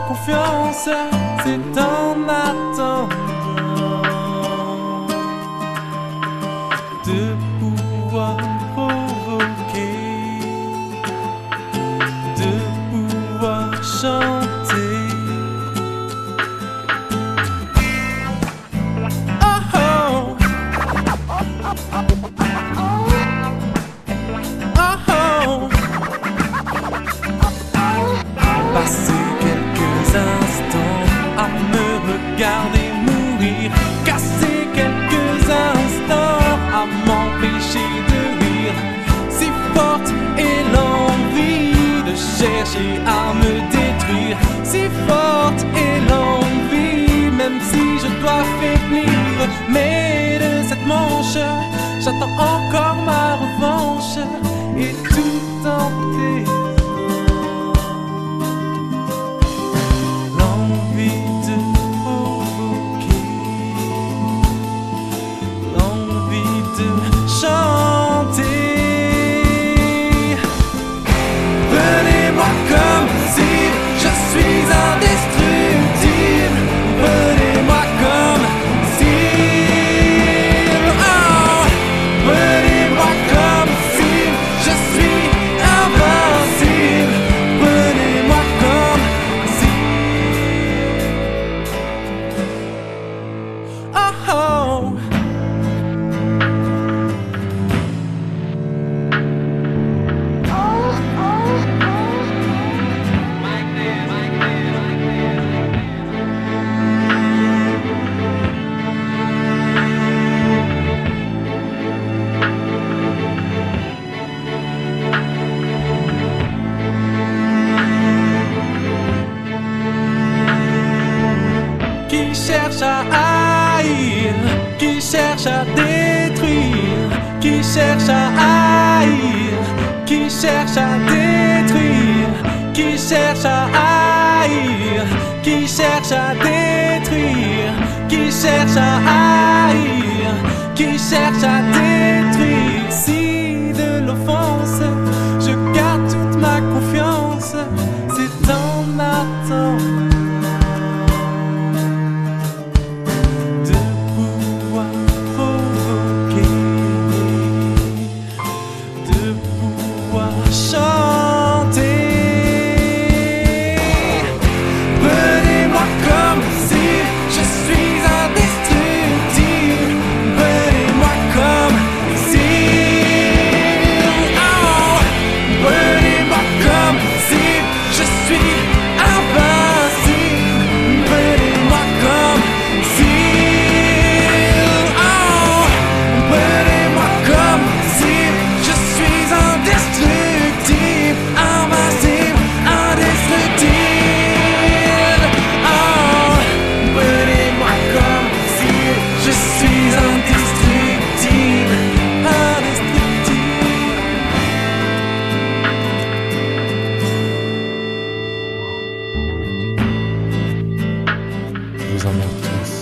confiance, c'est en attendant de pouvoir provoquer, de pouvoir chanter. Oh oh, oh oh. Passer quelques instants à me regarder mourir, casser quelques instants à m'empêcher de rire. Si forte est l'envie de chercher à me détruire, si forte est l'envie, même si je dois faiblir. Mais de cette manche, j'attends encore ma revanche et tout tenter. Qui cherche à haïr, qui cherche à détruire, qui cherche à haïr, qui cherche à détruire, qui cherche à haïr, qui cherche à détruire, qui cherche à haïr, qui cherche à détruire. Si de l'offense, je garde toute ma confiance, c'est en attendant Je vous emmerde tous.